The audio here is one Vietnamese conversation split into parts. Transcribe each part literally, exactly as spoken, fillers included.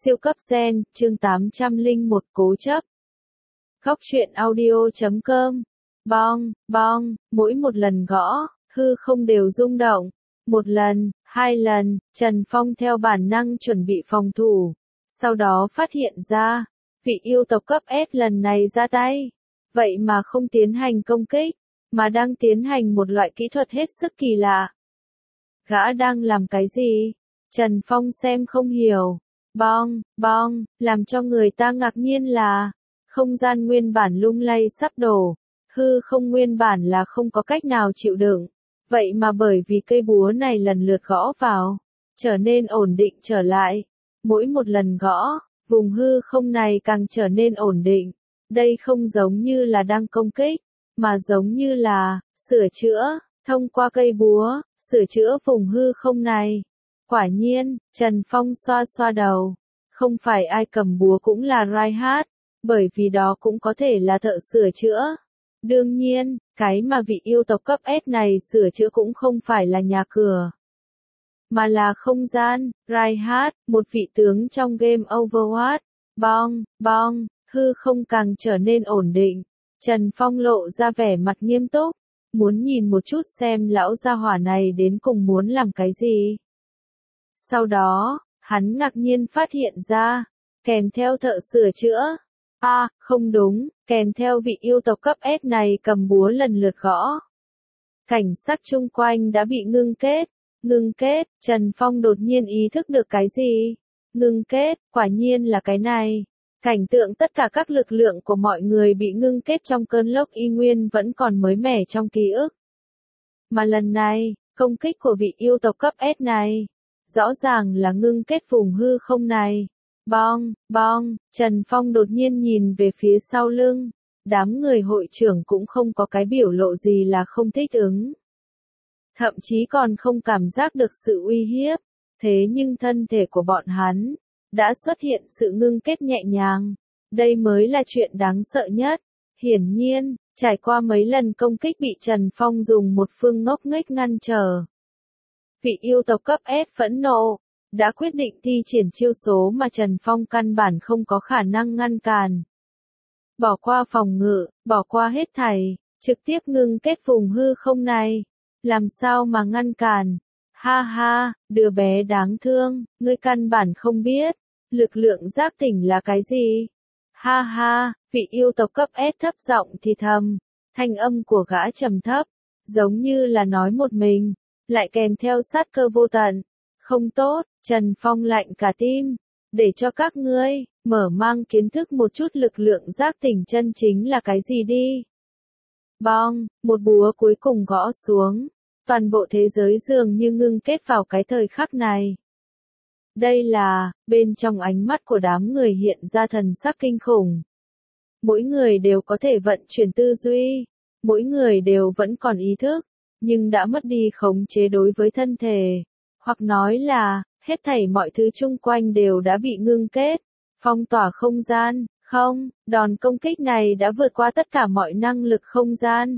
Siêu cấp gen, chương tám trăm lẻ một cố chấp. Góc truyện audio chấm com. Bong, bong, mỗi một lần gõ, hư không đều rung động. Một lần, hai lần, Trần Phong theo bản năng chuẩn bị phòng thủ. Sau đó phát hiện ra, vị yêu tộc cấp S lần này ra tay. Vậy mà không tiến hành công kích, mà đang tiến hành một loại kỹ thuật hết sức kỳ lạ. Gã đang làm cái gì? Trần Phong xem không hiểu. Bong, bong, làm cho người ta ngạc nhiên là, không gian nguyên bản lung lay sắp đổ, hư không nguyên bản là không có cách nào chịu đựng, vậy mà bởi vì cây búa này lần lượt gõ vào, trở nên ổn định trở lại. Mỗi một lần gõ, vùng hư không này càng trở nên ổn định, đây không giống như là đang công kích, mà giống như là, sửa chữa, thông qua cây búa, sửa chữa vùng hư không này. Quả nhiên, Trần Phong xoa xoa đầu, không phải ai cầm búa cũng là Reinhardt, bởi vì đó cũng có thể là thợ sửa chữa. Đương nhiên, cái mà vị yêu tộc cấp S này sửa chữa cũng không phải là nhà cửa, mà là không gian. Reinhardt, một vị tướng trong game Overwatch. Bong, bong, hư không càng trở nên ổn định. Trần Phong lộ ra vẻ mặt nghiêm túc, muốn nhìn một chút xem lão gia hỏa này đến cùng muốn làm cái gì. Sau đó, hắn ngạc nhiên phát hiện ra, kèm theo thợ sửa chữa, a, à, không đúng, kèm theo vị yêu tộc cấp S này cầm búa lần lượt gõ. Cảnh sắc chung quanh đã bị ngưng kết, ngưng kết, Trần Phong đột nhiên ý thức được cái gì? Ngưng kết, quả nhiên là cái này. Cảnh tượng tất cả các lực lượng của mọi người bị ngưng kết trong cơn lốc y nguyên vẫn còn mới mẻ trong ký ức. Mà lần này, công kích của vị yêu tộc cấp S này, rõ ràng là ngưng kết vùng hư không này. Bong, bong, Trần Phong đột nhiên nhìn về phía sau lưng. Đám người hội trưởng cũng không có cái biểu lộ gì là không thích ứng. Thậm chí còn không cảm giác được sự uy hiếp. Thế nhưng thân thể của bọn hắn đã xuất hiện sự ngưng kết nhẹ nhàng. Đây mới là chuyện đáng sợ nhất. Hiển nhiên, trải qua mấy lần công kích bị Trần Phong dùng một phương ngốc nghếch ngăn trở. Vị yêu tộc cấp S phẫn nộ, đã quyết định thi triển chiêu số mà Trần Phong căn bản không có khả năng ngăn cản. Bỏ qua phòng ngự, bỏ qua hết thảy, trực tiếp ngưng kết vùng hư không này. Làm sao mà ngăn cản? Ha ha, đứa bé đáng thương, ngươi căn bản không biết, lực lượng giác tỉnh là cái gì? Ha ha, vị yêu tộc cấp S thấp giọng thì thầm, thanh âm của gã trầm thấp, giống như là nói một mình, lại kèm theo sát cơ vô tận. Không tốt, Trần Phong lạnh cả tim, để cho các ngươi mở mang kiến thức một chút lực lượng giác tỉnh chân chính là cái gì đi. Bong, một búa cuối cùng gõ xuống, toàn bộ thế giới dường như ngưng kết vào cái thời khắc này. Đây là, bên trong ánh mắt của đám người hiện ra thần sắc kinh khủng. Mỗi người đều có thể vận chuyển tư duy, mỗi người đều vẫn còn ý thức, nhưng đã mất đi khống chế đối với thân thể. Hoặc nói là, hết thảy mọi thứ chung quanh đều đã bị ngưng kết, phong tỏa không gian, không, đòn công kích này đã vượt qua tất cả mọi năng lực không gian.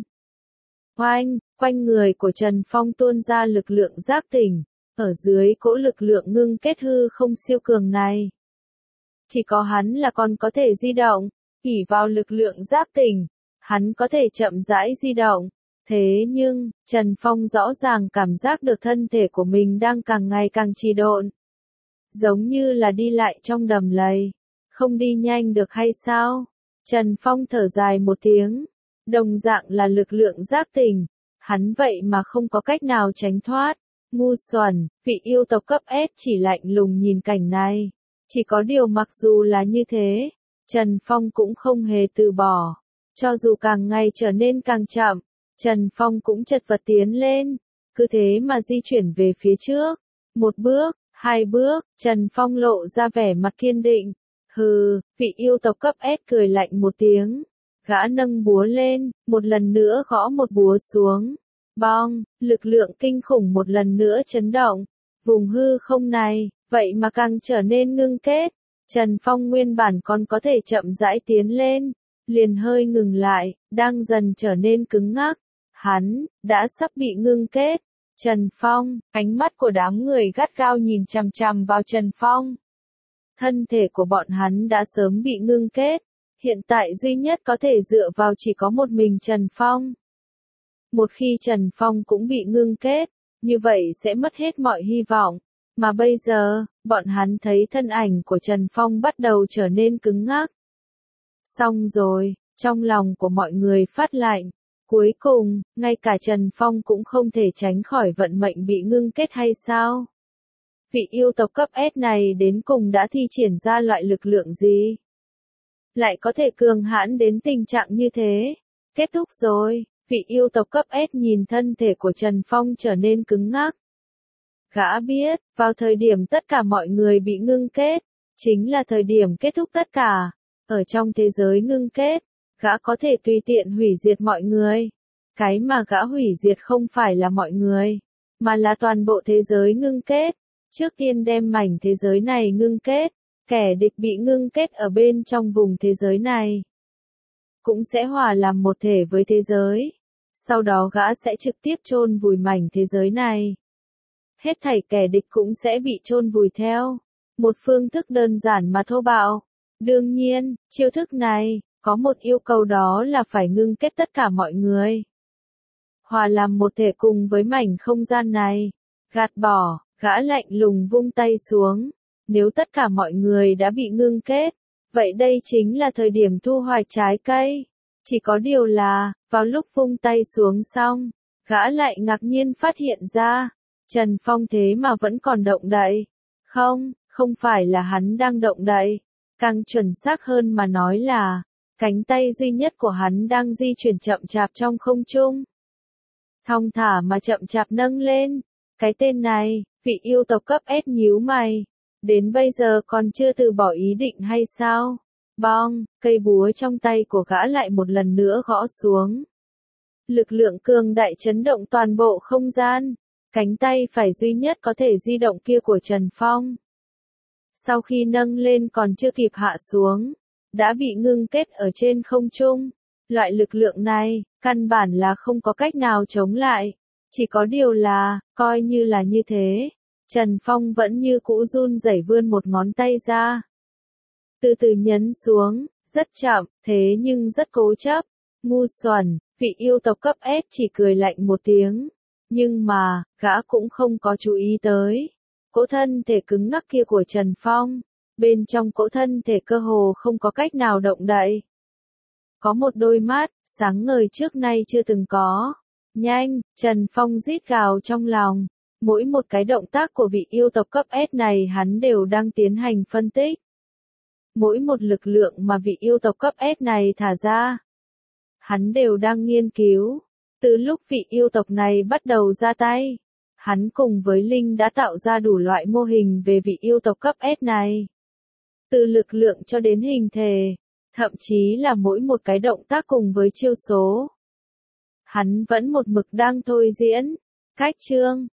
Oanh, quanh người của Trần Phong tuôn ra lực lượng giác tỉnh, ở dưới cỗ lực lượng ngưng kết hư không siêu cường này. Chỉ có hắn là còn có thể di động, ỷ vào lực lượng giác tỉnh, hắn có thể chậm rãi di động. Thế nhưng, Trần Phong rõ ràng cảm giác được thân thể của mình đang càng ngày càng trì độn. Giống như là đi lại trong đầm lầy. Không đi nhanh được hay sao? Trần Phong thở dài một tiếng. Đồng dạng là lực lượng giác tỉnh. Hắn vậy mà không có cách nào tránh thoát. Ngu xuẩn, vị yêu tộc cấp S chỉ lạnh lùng nhìn cảnh này. Chỉ có điều mặc dù là như thế, Trần Phong cũng không hề từ bỏ. Cho dù càng ngày trở nên càng chậm, Trần Phong cũng chật vật tiến lên, cứ thế mà di chuyển về phía trước. Một bước, hai bước, Trần Phong lộ ra vẻ mặt kiên định. Hừ, vị yêu tộc cấp S cười lạnh một tiếng. Gã nâng búa lên, một lần nữa gõ một búa xuống. Bong, lực lượng kinh khủng một lần nữa chấn động. Vùng hư không này, vậy mà càng trở nên ngưng kết. Trần Phong nguyên bản còn có thể chậm rãi tiến lên, liền hơi ngừng lại, đang dần trở nên cứng ngắc. Hắn, đã sắp bị ngưng kết. Trần Phong, ánh mắt của đám người gắt gao nhìn chằm chằm vào Trần Phong. thân thể của bọn hắn đã sớm bị ngưng kết, hiện tại duy nhất có thể dựa vào chỉ có một mình Trần Phong. Một khi Trần Phong cũng bị ngưng kết, như vậy sẽ mất hết mọi hy vọng, mà bây giờ, bọn hắn thấy thân ảnh của Trần Phong bắt đầu trở nên cứng ngắc. Xong rồi, trong lòng của mọi người phát lạnh, cuối cùng, ngay cả Trần Phong cũng không thể tránh khỏi vận mệnh bị ngưng kết hay sao? Vị yêu tộc cấp S này đến cùng đã thi triển ra loại lực lượng gì? Lại có thể cường hãn đến tình trạng như thế? Kết thúc rồi, vị yêu tộc cấp S nhìn thân thể của Trần Phong trở nên cứng ngắc. Gã biết, vào thời điểm tất cả mọi người bị ngưng kết, chính là thời điểm kết thúc tất cả. Ở trong thế giới ngưng kết, gã có thể tùy tiện hủy diệt mọi người. Cái mà gã hủy diệt không phải là mọi người, mà là toàn bộ thế giới ngưng kết. Trước tiên đem mảnh thế giới này ngưng kết, kẻ địch bị ngưng kết ở bên trong vùng thế giới này cũng sẽ hòa làm một thể với thế giới. Sau đó gã sẽ trực tiếp chôn vùi mảnh thế giới này. Hết thảy kẻ địch cũng sẽ bị chôn vùi theo. Một phương thức đơn giản mà thô bạo. Đương nhiên, chiêu thức này, có một yêu cầu đó là phải ngưng kết tất cả mọi người. Hòa làm một thể cùng với mảnh không gian này. Gạt bỏ, gã lạnh lùng vung tay xuống. Nếu tất cả mọi người đã bị ngưng kết, vậy đây chính là thời điểm thu hoạch trái cây. Chỉ có điều là, vào lúc vung tay xuống xong, gã lại ngạc nhiên phát hiện ra, Trần Phong thế mà vẫn còn động đậy. Không, không phải là hắn đang động đậy. Càng chuẩn xác hơn mà nói là, cánh tay duy nhất của hắn đang di chuyển chậm chạp trong không trung. Thong thả mà chậm chạp nâng lên. Cái tên này, vị yêu tộc cấp S nhíu mày. Đến bây giờ còn chưa từ bỏ ý định hay sao? Bong, cây búa trong tay của gã lại một lần nữa gõ xuống. Lực lượng cường đại chấn động toàn bộ không gian. Cánh tay phải duy nhất có thể di động kia của Trần Phong. Sau khi nâng lên còn chưa kịp hạ xuống, đã bị ngưng kết ở trên không trung. Loại lực lượng này, căn bản là không có cách nào chống lại. Chỉ có điều là, coi như là như thế, Trần Phong vẫn như cũ run rẩy vươn một ngón tay ra. Từ từ nhấn xuống, rất chậm, thế nhưng rất cố chấp. Ngu xuẩn, vị yêu tộc cấp S chỉ cười lạnh một tiếng. Nhưng mà, gã cũng không có chú ý tới. Cỗ thân thể cứng ngắc kia của Trần Phong, bên trong cỗ thân thể cơ hồ không có cách nào động đậy. Có một đôi mắt, sáng ngời trước nay chưa từng có. Nhanh, Trần Phong rít gào trong lòng. Mỗi một cái động tác của vị yêu tộc cấp S này hắn đều đang tiến hành phân tích. Mỗi một lực lượng mà vị yêu tộc cấp S này thả ra, hắn đều đang nghiên cứu. Từ lúc vị yêu tộc này bắt đầu ra tay, hắn cùng với Linh đã tạo ra đủ loại mô hình về vị yêu tộc cấp S này. Từ lực lượng cho đến hình thể, thậm chí là mỗi một cái động tác cùng với chiêu số. Hắn vẫn một mực đang thôi diễn. Cách chương